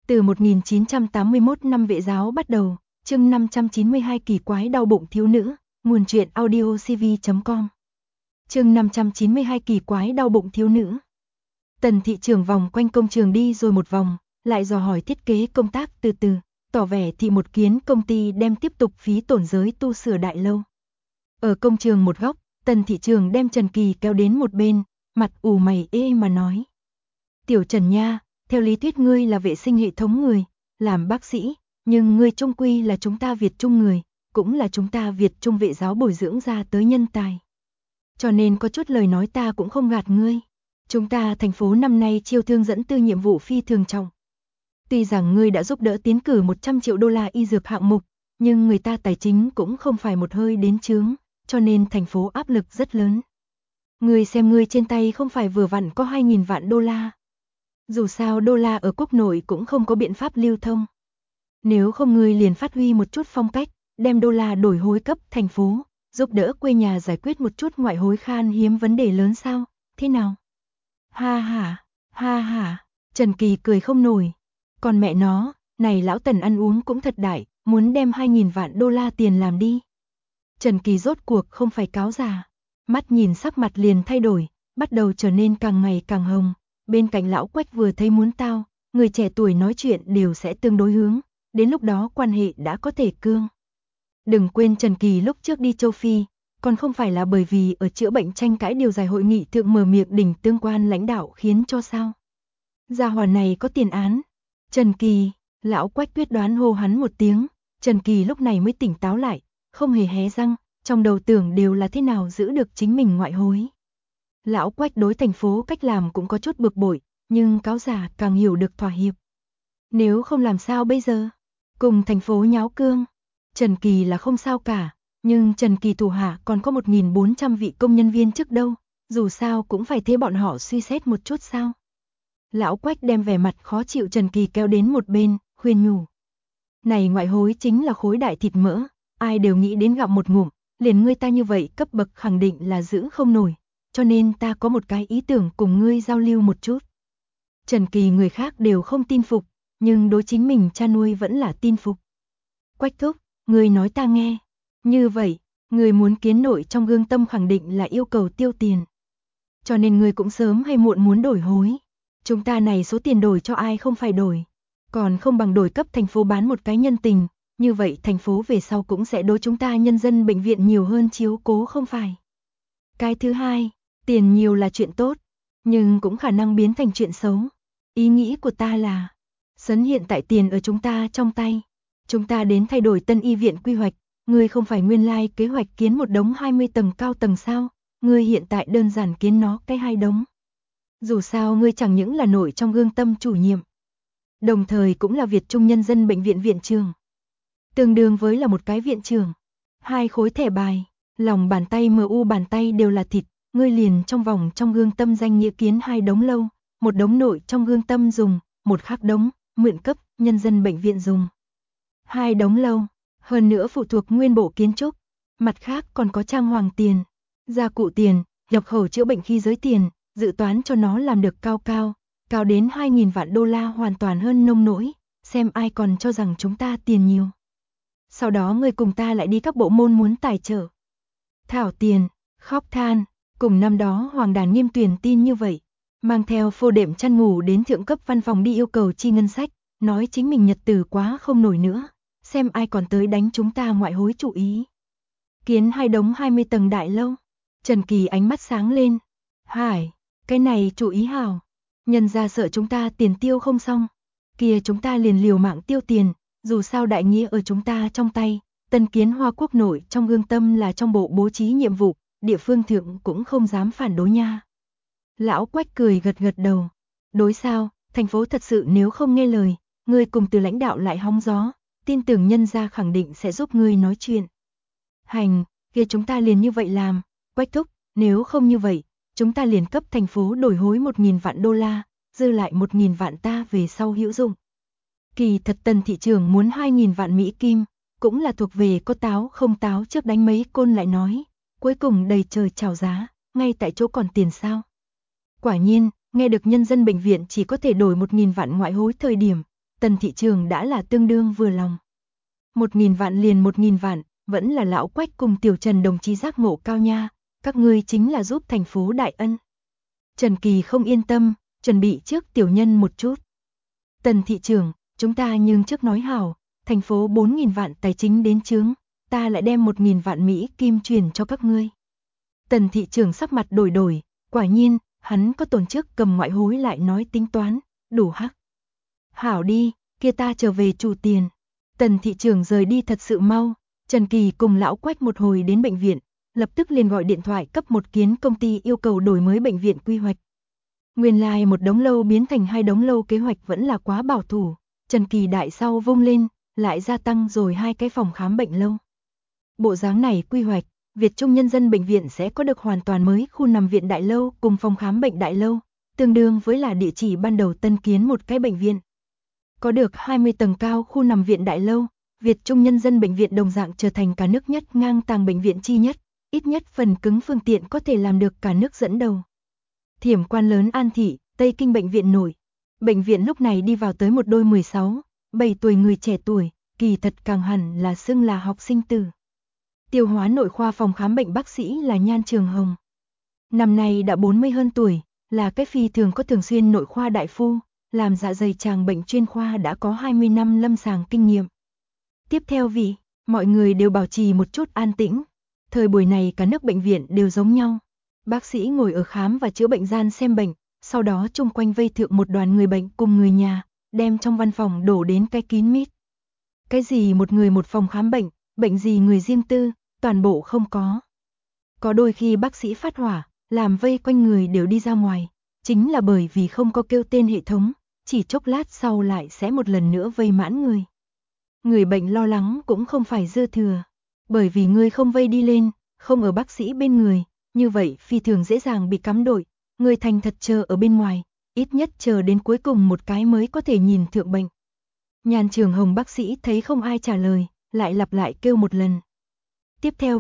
Từ 1981 năm Vệ giáo bắt đầu, chương 592 kỳ quái đau bụng thiếu nữ, nguồn truyện audiocv.com. Chương 592 kỳ quái đau bụng thiếu nữ. Tần thị trưởng vòng quanh công trường đi rồi một vòng, lại dò hỏi thiết kế công tác từ từ, tỏ vẻ thị một kiến công ty đem tiếp tục phí tổn giới tu sửa đại lâu. Ở công trường một góc, Tần thị trưởng đem Trần Kỳ kéo đến một bên, mặt ủ mày ê mà nói. Tiểu Trần nha, theo lý thuyết ngươi là vệ sinh hệ thống người, làm bác sĩ, nhưng ngươi trung quy là chúng ta Việt Trung người, cũng là chúng ta Việt Trung vệ giáo bồi dưỡng ra tới nhân tài. Cho nên có chút lời nói ta cũng không gạt ngươi. Chúng ta thành phố năm nay chiêu thương dẫn tư nhiệm vụ phi thường trọng. Tuy rằng ngươi đã giúp đỡ tiến cử 100 triệu đô la y dược hạng mục, nhưng người ta tài chính cũng không phải một hơi đến chướng, cho nên thành phố áp lực rất lớn. Ngươi xem ngươi trên tay không phải vừa vặn có 2.000 vạn đô la. Dù sao đô la ở quốc nội cũng không có biện pháp lưu thông. Nếu không ngươi liền phát huy một chút phong cách, đem đô la đổi hối cấp thành phố, giúp đỡ quê nhà giải quyết một chút ngoại hối khan hiếm vấn đề lớn sao, thế nào? Ha ha, Trần Kỳ cười không nổi. Còn mẹ nó, này lão Tần ăn uống cũng thật đại, muốn đem 2.000 vạn đô la tiền làm đi. Trần Kỳ rốt cuộc không phải cáo già, mắt nhìn sắc mặt liền thay đổi, bắt đầu trở nên càng ngày càng hồng. Bên cạnh lão Quách vừa thấy muốn tao, người trẻ tuổi nói chuyện đều sẽ tương đối hướng, đến lúc đó quan hệ đã có thể cương. Đừng quên Trần Kỳ lúc trước đi châu Phi, còn không phải là bởi vì ở chữa bệnh tranh cãi điều giải hội nghị thượng mở miệng đỉnh tương quan lãnh đạo khiến cho sao. Gia hỏa này có tiền án. Trần Kỳ, lão Quách quyết đoán hô hắn một tiếng, Trần Kỳ lúc này mới tỉnh táo lại, không hề hé răng, trong đầu tưởng đều là thế nào giữ được chính mình ngoại hối. Lão Quách đối thành phố cách làm cũng có chút bực bội, nhưng cáo giả càng hiểu được thỏa hiệp. Nếu không làm sao bây giờ? Cùng thành phố nháo cương. Trần Kỳ là không sao cả, nhưng Trần Kỳ thủ hạ còn có 1.400 vị công nhân viên trước đâu, dù sao cũng phải thế bọn họ suy xét một chút sao. Lão Quách đem vẻ mặt khó chịu Trần Kỳ kéo đến một bên, khuyên nhủ. Này ngoại hối chính là khối đại thịt mỡ, ai đều nghĩ đến gặm một ngụm, liền ngươi ta như vậy cấp bậc khẳng định là giữ không nổi. Cho nên ta có một cái ý tưởng cùng ngươi giao lưu một chút. Trần Kỳ người khác đều không tin phục, nhưng đối chính mình cha nuôi vẫn là tin phục. Quách thúc, ngươi nói ta nghe. Như vậy, ngươi muốn kiến nội trong gương tâm khẳng định là yêu cầu tiêu tiền. Cho nên ngươi cũng sớm hay muộn muốn đổi hối. Chúng ta này số tiền đổi cho ai không phải đổi. Còn không bằng đổi cấp thành phố bán một cái nhân tình. Như vậy thành phố về sau cũng sẽ đối chúng ta nhân dân bệnh viện nhiều hơn chiếu cố không phải. Cái thứ hai, tiền nhiều là chuyện tốt, nhưng cũng khả năng biến thành chuyện xấu. Ý nghĩ của ta là, sấn hiện tại tiền ở chúng ta trong tay. Chúng ta đến thay đổi tân y viện quy hoạch, ngươi không phải nguyên lai kế hoạch kiến một đống 20 tầng cao tầng sao, ngươi hiện tại đơn giản kiến nó cái 2 đống. Dù sao ngươi chẳng những là nội trong gương tâm chủ nhiệm, đồng thời cũng là Việt Trung Nhân dân Bệnh viện viện trưởng. Tương đương với là một cái viện trưởng, 2 khối thẻ bài, lòng bàn tay MU bàn tay đều là thịt. Ngươi liền trong vòng trong gương tâm danh nghĩa kiến 2 đống lâu, một đống nội trong gương tâm dùng, một khác đống, mượn cấp, nhân dân bệnh viện dùng. 2 đống lâu, hơn nữa phụ thuộc nguyên bộ kiến trúc, mặt khác còn có trang hoàng tiền, gia cụ tiền, nhập khẩu chữa bệnh khi giới tiền, dự toán cho nó làm được cao đến 2.000 vạn đô la hoàn toàn hơn nông nỗi, xem ai còn cho rằng chúng ta tiền nhiều. Sau đó ngươi cùng ta lại đi các bộ môn muốn tài trợ. Thảo tiền, khóc than. Cùng năm đó Hoàng Đàn Nghiêm tuyển tin như vậy, mang theo phô đệm chăn ngủ đến thượng cấp văn phòng đi yêu cầu chi ngân sách, nói chính mình nhật tử quá không nổi nữa, xem ai còn tới đánh chúng ta ngoại hối chủ ý. Kiến 2 đống 20 tầng đại lâu, Trần Kỳ ánh mắt sáng lên. Hải, cái này chủ ý hảo, nhân ra sợ chúng ta tiền tiêu không xong, kia chúng ta liền liều mạng tiêu tiền, dù sao đại nghĩa ở chúng ta trong tay, tân kiến Hoa Quốc nội trong gương tâm là trong bộ bố trí nhiệm vụ. Địa phương thượng cũng không dám phản đối nha. Lão Quách cười gật gật đầu. Đối sao, thành phố thật sự nếu không nghe lời, ngươi cùng từ lãnh đạo lại hóng gió, tin tưởng nhân gia khẳng định sẽ giúp ngươi nói chuyện. Hành, kia chúng ta liền như vậy làm, Quách thúc, nếu không như vậy, chúng ta liền cấp thành phố đổi hối 1.000 vạn đô la, dư lại 1.000 vạn ta về sau hữu dụng. Kỳ thật Tần thị trưởng muốn 2.000 vạn Mỹ Kim, cũng là thuộc về có táo không táo trước đánh mấy côn lại nói. Cuối cùng đầy trời chào giá, ngay tại chỗ còn tiền sao. Quả nhiên, nghe được nhân dân bệnh viện chỉ có thể đổi 1.000 vạn ngoại hối thời điểm, Tần thị trường đã là tương đương vừa lòng. 1.000 vạn liền 1.000 vạn, vẫn là lão Quách cùng tiểu Trần đồng chí giác ngộ cao nha, các ngươi chính là giúp thành phố đại ân. Trần Kỳ không yên tâm, chuẩn bị trước tiểu nhân một chút. Tần thị trưởng, chúng ta nhưng trước nói hảo, thành phố 4.000 vạn tài chính đến chướng, ta lại đem 1.000 vạn Mỹ kim truyền cho các ngươi. Tần thị trưởng sắc mặt đổi đổi, quả nhiên, hắn có tổn trước cầm ngoại hối lại nói tính toán, đủ hắc. Hảo đi, kia ta trở về chủ tiền. Tần thị trưởng rời đi thật sự mau, Trần Kỳ cùng lão Quách một hồi đến bệnh viện, lập tức liền gọi điện thoại cấp một kiến công ty yêu cầu đổi mới bệnh viện quy hoạch. Nguyên lai một đống lâu biến thành 2 đống lâu kế hoạch vẫn là quá bảo thủ, Trần Kỳ đại sau vung lên, lại gia tăng rồi 2 cái phòng khám bệnh lâu. Bộ dáng này quy hoạch, Việt Trung Nhân dân Bệnh viện sẽ có được hoàn toàn mới khu nằm viện đại lâu cùng phòng khám bệnh đại lâu, tương đương với là địa chỉ ban đầu tân kiến một cái bệnh viện. Có được 20 tầng cao khu nằm viện đại lâu, Việt Trung Nhân dân Bệnh viện đồng dạng trở thành cả nước nhất ngang tàng bệnh viện chi nhất, ít nhất phần cứng phương tiện có thể làm được cả nước dẫn đầu. Thiểm quan lớn An Thị, Tây Kinh bệnh viện nổi. Bệnh viện lúc này đi vào tới một đôi 16, 7 tuổi người trẻ tuổi, kỳ thật càng hẳn là xưng là học sinh tử. Tiêu hóa nội khoa phòng khám bệnh bác sĩ là Nhan Trường Hồng. Năm nay đã 40 hơn tuổi, là cái phi thường có thường xuyên nội khoa đại phu, làm dạ dày tràng bệnh chuyên khoa đã có 20 năm lâm sàng kinh nghiệm. Tiếp theo mọi người đều bảo trì một chút an tĩnh. Thời buổi này cả nước bệnh viện đều giống nhau. Bác sĩ ngồi ở khám và chữa bệnh gian xem bệnh, sau đó chung quanh vây thượng một đoàn người bệnh cùng người nhà, đem trong văn phòng đổ đến cái kín mít. Cái gì một người một phòng khám bệnh, bệnh gì người riêng tư, toàn bộ không có. Có đôi khi bác sĩ phát hỏa, làm vây quanh người đều đi ra ngoài, chính là bởi vì không có kêu tên hệ thống, chỉ chốc lát sau lại sẽ một lần nữa vây mãn người. Người bệnh lo lắng cũng không phải dư thừa, bởi vì người không vây đi lên, không ở bác sĩ bên người, như vậy phi thường dễ dàng bị cắm đội, người thành thật chờ ở bên ngoài, ít nhất chờ đến cuối cùng một cái mới có thể nhìn thượng bệnh. Nhan Trường Hồng bác sĩ thấy không ai trả lời, lại lặp lại kêu một lần. Tiếp theo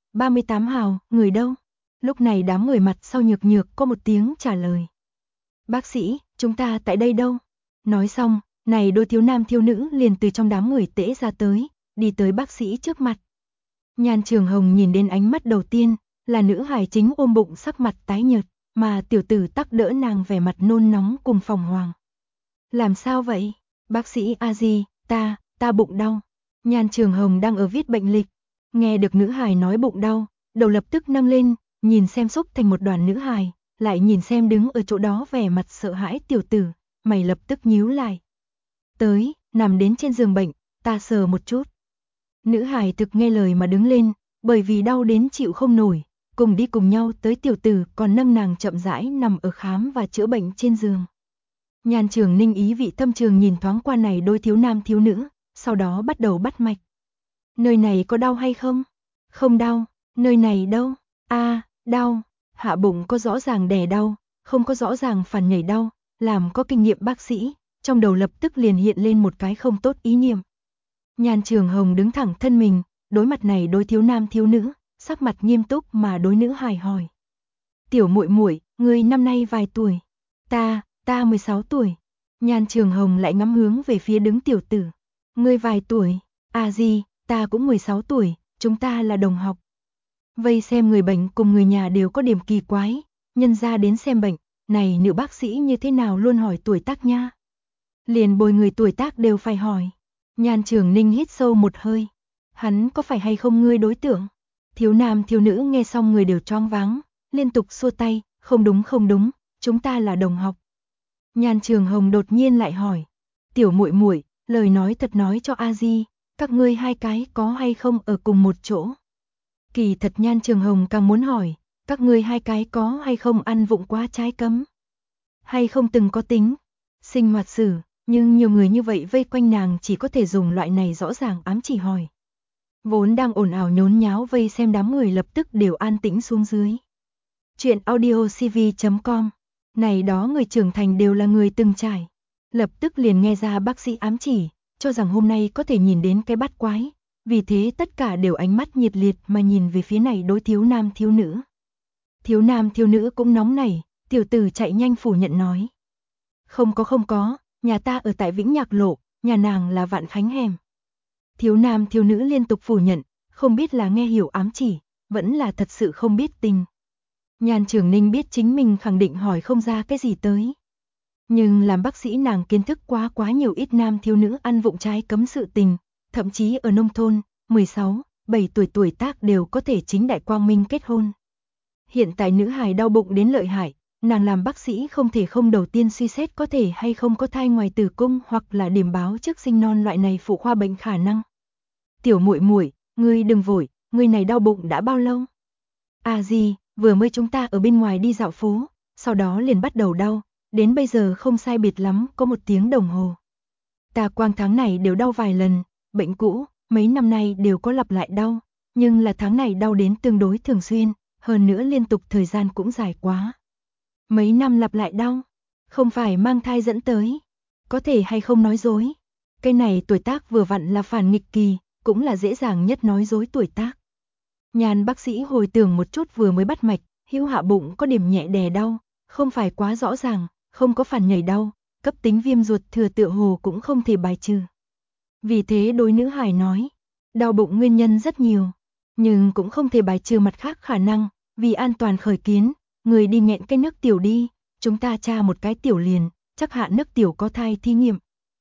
38 hào, người đâu? Lúc này đám người mặt sau nhược nhược có một tiếng trả lời. Bác sĩ, chúng ta tại đây đâu? Nói xong, này đôi thiếu nam thiếu nữ liền từ trong đám người tễ ra tới, đi tới bác sĩ trước mặt. Nhan Trường Hồng nhìn đến ánh mắt đầu tiên, là nữ hài chính ôm bụng sắc mặt tái nhợt, mà tiểu tử tắc đỡ nàng vẻ mặt nôn nóng cùng phòng hoàng. Làm sao vậy? Bác sĩ a di, ta bụng đau. Nhan Trường Hồng đang ở viết bệnh lịch, nghe được nữ hài nói bụng đau, đầu lập tức nâng lên, nhìn xem xúc thành một đoàn nữ hài, lại nhìn xem đứng ở chỗ đó vẻ mặt sợ hãi tiểu tử, mày lập tức nhíu lại. Tới, nằm đến trên giường bệnh, ta sờ một chút. Nữ hài thực nghe lời mà đứng lên, bởi vì đau đến chịu không nổi, cùng đi cùng nhau tới tiểu tử còn nâng nàng chậm rãi nằm ở khám và chữa bệnh trên giường. Nhan Trường Ninh ý vị thâm trường nhìn thoáng qua này đôi thiếu nam thiếu nữ, sau đó bắt đầu bắt mạch. Nơi này có đau hay không? Không đau. Nơi này đâu? Đau. Hạ bụng có rõ ràng đè đau, không có rõ ràng phản nhảy đau, làm có kinh nghiệm bác sĩ, trong đầu lập tức liền hiện lên một cái không tốt ý niệm. Nhan Trường Hồng đứng thẳng thân mình, đối mặt này đôi thiếu nam thiếu nữ, sắc mặt nghiêm túc mà đối nữ hài hỏi. Tiểu muội muội, ngươi năm nay vài tuổi? Ta 16 tuổi. Nhan Trường Hồng lại ngắm hướng về phía đứng tiểu tử. Ngươi vài tuổi? À gì, ta cũng 16 tuổi, chúng ta là đồng học. Vây xem người bệnh cùng người nhà đều có điểm kỳ quái, nhân ra đến xem bệnh, này nữ bác sĩ như thế nào luôn hỏi tuổi tác nha. Liền bồi người tuổi tác đều phải hỏi. Nhan Trường Ninh hít sâu một hơi. Hắn có phải hay không ngươi đối tượng? Thiếu nam thiếu nữ nghe xong người đều choáng váng, liên tục xua tay, không đúng, chúng ta là đồng học. Nhan Trường Hồng đột nhiên lại hỏi. Tiểu muội muội, lời nói thật nói cho a di, các ngươi hai cái có hay không ở cùng một chỗ? Kỳ thật Nhan Trường Hồng càng muốn hỏi, các ngươi hai cái có hay không ăn vụng quá trái cấm? Hay không từng có tính sinh hoạt sử, nhưng nhiều người như vậy vây quanh nàng chỉ có thể dùng loại này rõ ràng ám chỉ hỏi. Vốn đang ồn ào nhốn nháo vây xem đám người lập tức đều an tĩnh xuống dưới. Chuyện audiocv.com. Này đó người trưởng thành đều là người từng trải. Lập tức liền nghe ra bác sĩ ám chỉ, cho rằng hôm nay có thể nhìn đến cái bắt quái. Vì thế tất cả đều ánh mắt nhiệt liệt mà nhìn về phía này đối thiếu nam thiếu nữ. Thiếu nam thiếu nữ cũng nóng nảy, tiểu tử chạy nhanh phủ nhận nói. Không có, nhà ta ở tại Vĩnh Nhạc Lộ, nhà nàng là Vạn Khánh hẻm. Thiếu nam thiếu nữ liên tục phủ nhận, không biết là nghe hiểu ám chỉ, vẫn là thật sự không biết tình. Nhan Trường Ninh biết chính mình khẳng định hỏi không ra cái gì tới. Nhưng làm bác sĩ nàng kiến thức quá nhiều ít nam thiếu nữ ăn vụng trái cấm sự tình, thậm chí ở nông thôn, 16, 7 tuổi tác đều có thể chính đại quang minh kết hôn. Hiện tại nữ hài đau bụng đến lợi hại, nàng làm bác sĩ không thể không đầu tiên suy xét có thể hay không có thai ngoài tử cung hoặc là điểm báo trước sinh non loại này phụ khoa bệnh khả năng. Tiểu muội muội, ngươi đừng vội, ngươi này đau bụng đã bao lâu? À gì, vừa mới chúng ta ở bên ngoài đi dạo phố, sau đó liền bắt đầu đau, đến bây giờ không sai biệt lắm có 1 tiếng đồng hồ. Ta quang tháng này đều đau vài lần, bệnh cũ, mấy năm nay đều có lặp lại đau, nhưng là tháng này đau đến tương đối thường xuyên, hơn nữa liên tục thời gian cũng dài quá. Mấy năm lặp lại đau, không phải mang thai dẫn tới, có thể hay không nói dối. Cái này tuổi tác vừa vặn là phản nghịch kỳ, cũng là dễ dàng nhất nói dối tuổi tác. Nhan bác sĩ hồi tưởng một chút vừa mới bắt mạch, hữu hạ bụng có điểm nhẹ đè đau, không phải quá rõ ràng, không có phản nhảy đau, cấp tính viêm ruột thừa tựa hồ cũng không thể bài trừ. Vì thế đối nữ hài nói, đau bụng nguyên nhân rất nhiều, nhưng cũng không thể bài trừ mặt khác khả năng, vì an toàn khởi kiến, người đi nghẹn cái nước tiểu đi, chúng ta tra một cái tiểu liền, chắc hạ nước tiểu có thai thí nghiệm.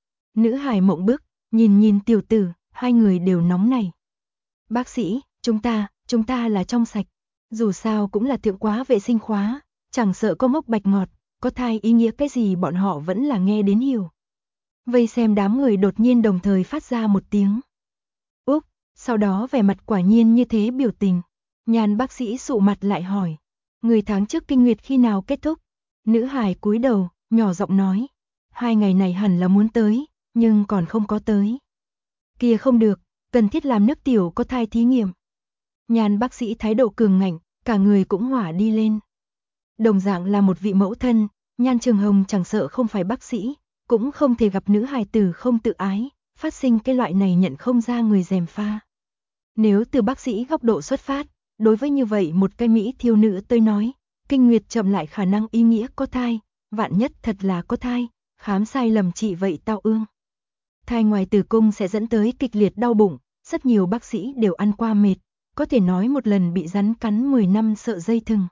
Nữ hài mộng bức, nhìn tiểu tử, hai người đều nóng này. Bác sĩ, chúng ta là trong sạch, dù sao cũng là thượng quá vệ sinh khóa, chẳng sợ có mốc bạch ngọt, có thai ý nghĩa cái gì bọn họ vẫn là nghe đến hiểu. Vây xem đám người đột nhiên đồng thời phát ra một tiếng. Úp, sau đó vẻ mặt quả nhiên như thế biểu tình. Nhan bác sĩ sụ mặt lại hỏi, người tháng trước kinh nguyệt khi nào kết thúc? Nữ hài cúi đầu, nhỏ giọng nói, 2 ngày này hẳn là muốn tới, nhưng còn không có tới. Kia không được, cần thiết làm nước tiểu có thai thí nghiệm. Nhan bác sĩ thái độ cường ngạnh, cả người cũng hỏa đi lên. Đồng dạng là một vị mẫu thân, Nhan Trường Hồng chẳng sợ không phải bác sĩ, cũng không thể gặp nữ hài tử không tự ái, phát sinh cái loại này nhận không ra người gièm pha. Nếu từ bác sĩ góc độ xuất phát, đối với như vậy một cái mỹ thiếu nữ tôi nói, kinh nguyệt chậm lại khả năng ý nghĩa có thai, vạn nhất thật là có thai, khám sai lầm trị vậy tao ương. Thai ngoài tử cung sẽ dẫn tới kịch liệt đau bụng, rất nhiều bác sĩ đều ăn qua mệt, có thể nói một lần bị rắn cắn 10 năm sợ dây thừng.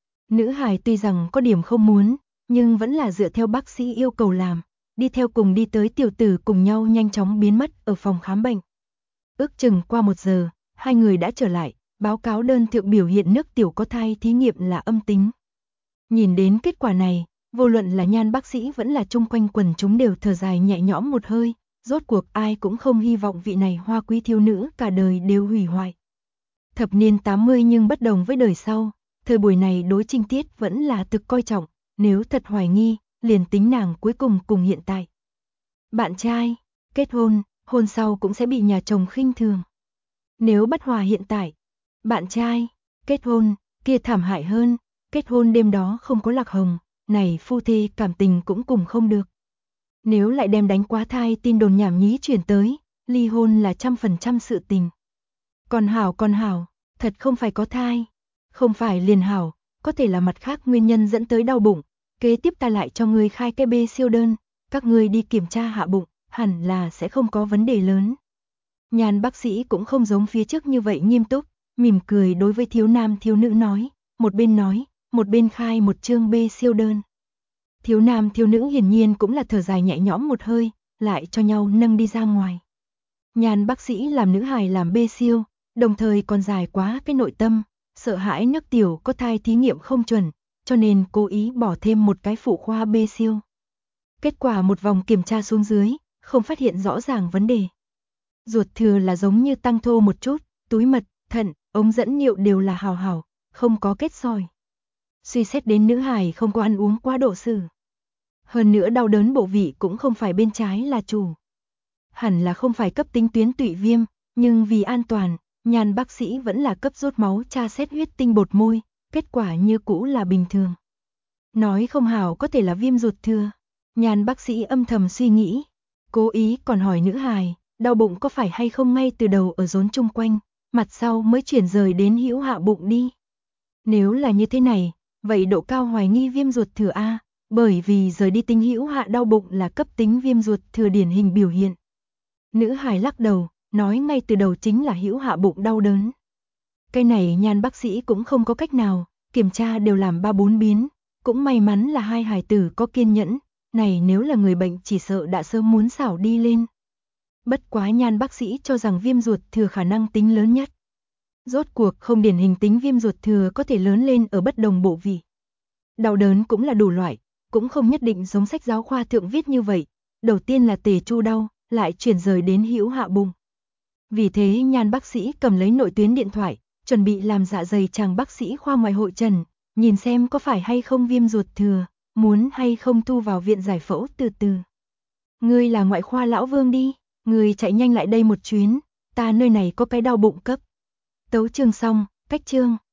Nữ hài tuy rằng có điểm không muốn, nhưng vẫn là dựa theo bác sĩ yêu cầu làm, đi theo cùng đi tới tiểu tử cùng nhau nhanh chóng biến mất ở phòng khám bệnh. Ước chừng qua 1 giờ, hai người đã trở lại, báo cáo đơn thượng biểu hiện nước tiểu có thai thí nghiệm là âm tính. Nhìn đến kết quả này, vô luận là Nhan bác sĩ vẫn là chung quanh quần chúng đều thở dài nhẹ nhõm một hơi, rốt cuộc ai cũng không hy vọng vị này hoa quý thiếu nữ cả đời đều hủy hoại. Thập niên 80 nhưng bất đồng với đời sau, thời buổi này đối trinh tiết vẫn là thực coi trọng, nếu thật hoài nghi, liền tính nàng cuối cùng cùng hiện tại. Bạn trai, kết hôn, hôn sau cũng sẽ bị nhà chồng khinh thường. Nếu bất hòa hiện tại, bạn trai, kết hôn, kia thảm hại hơn, kết hôn đêm đó không có lạc hồng, này phu thê cảm tình cũng cùng không được. Nếu lại đem đánh quá thai tin đồn nhảm nhí truyền tới, ly hôn là 100% sự tình. Còn hảo, thật không phải có thai, không phải liền hảo, có thể là mặt khác nguyên nhân dẫn tới đau bụng, kế tiếp ta lại cho ngươi khai cái B siêu đơn, các ngươi đi kiểm tra hạ bụng, hẳn là sẽ không có vấn đề lớn. Nhan bác sĩ cũng không giống phía trước như vậy nghiêm túc, mỉm cười đối với thiếu nam thiếu nữ nói, một bên khai một chương B siêu đơn. Thiếu nam thiếu nữ hiển nhiên cũng là thở dài nhẹ nhõm một hơi, lại cho nhau nâng đi ra ngoài. Nhan bác sĩ làm nữ hài làm B siêu, đồng thời còn dài quá cái nội tâm, sợ hãi nước tiểu có thai thí nghiệm không chuẩn, cho nên cố ý bỏ thêm một cái phụ khoa B siêu. Kết quả một vòng kiểm tra xuống dưới, không phát hiện rõ ràng vấn đề. Ruột thừa là giống như tăng thô một chút, túi mật, thận, ống dẫn niệu đều là hào hảo, không có kết sỏi. Suy xét đến nữ hài không có ăn uống quá độ sử. Hơn nữa đau đớn bộ vị cũng không phải bên trái là chủ. Hẳn là không phải cấp tính tuyến tụy viêm, nhưng vì an toàn, Nhan bác sĩ vẫn là cấp rút máu tra xét huyết tinh bột môi, kết quả như cũ là bình thường. Nói không hảo có thể là viêm ruột thừa. Nhan bác sĩ âm thầm suy nghĩ, cố ý còn hỏi nữ hài, đau bụng có phải hay không ngay từ đầu ở rốn chung quanh, mặt sau mới chuyển rời đến hữu hạ bụng đi. Nếu là như thế này, vậy độ cao hoài nghi viêm ruột thừa A, bởi vì rời đi tính hữu hạ đau bụng là cấp tính viêm ruột thừa điển hình biểu hiện. Nữ hài lắc đầu, nói ngay từ đầu chính là hữu hạ bụng đau đớn. Cái này Nhan bác sĩ cũng không có cách nào, kiểm tra đều làm 3-4 biến, cũng may mắn là hai hài tử có kiên nhẫn, này nếu là người bệnh chỉ sợ đã sớm muốn xảo đi lên. Bất quá Nhan bác sĩ cho rằng viêm ruột thừa khả năng tính lớn nhất. Rốt cuộc không điển hình tính viêm ruột thừa có thể lớn lên ở bất đồng bộ vị. Đau đớn cũng là đủ loại, cũng không nhất định giống sách giáo khoa thượng viết như vậy. Đầu tiên là tề chu đau, lại chuyển rời đến hữu hạ bụng. Vì thế Nhan bác sĩ cầm lấy nội tuyến điện thoại, chuẩn bị làm dạ dày chàng bác sĩ khoa ngoại hội trần, nhìn xem có phải hay không viêm ruột thừa, muốn hay không thu vào viện giải phẫu từ từ. Ngươi là ngoại khoa lão Vương đi, ngươi chạy nhanh lại đây một chuyến, ta nơi này có cái đau bụng cấp. Tấu chương xong, cách chương.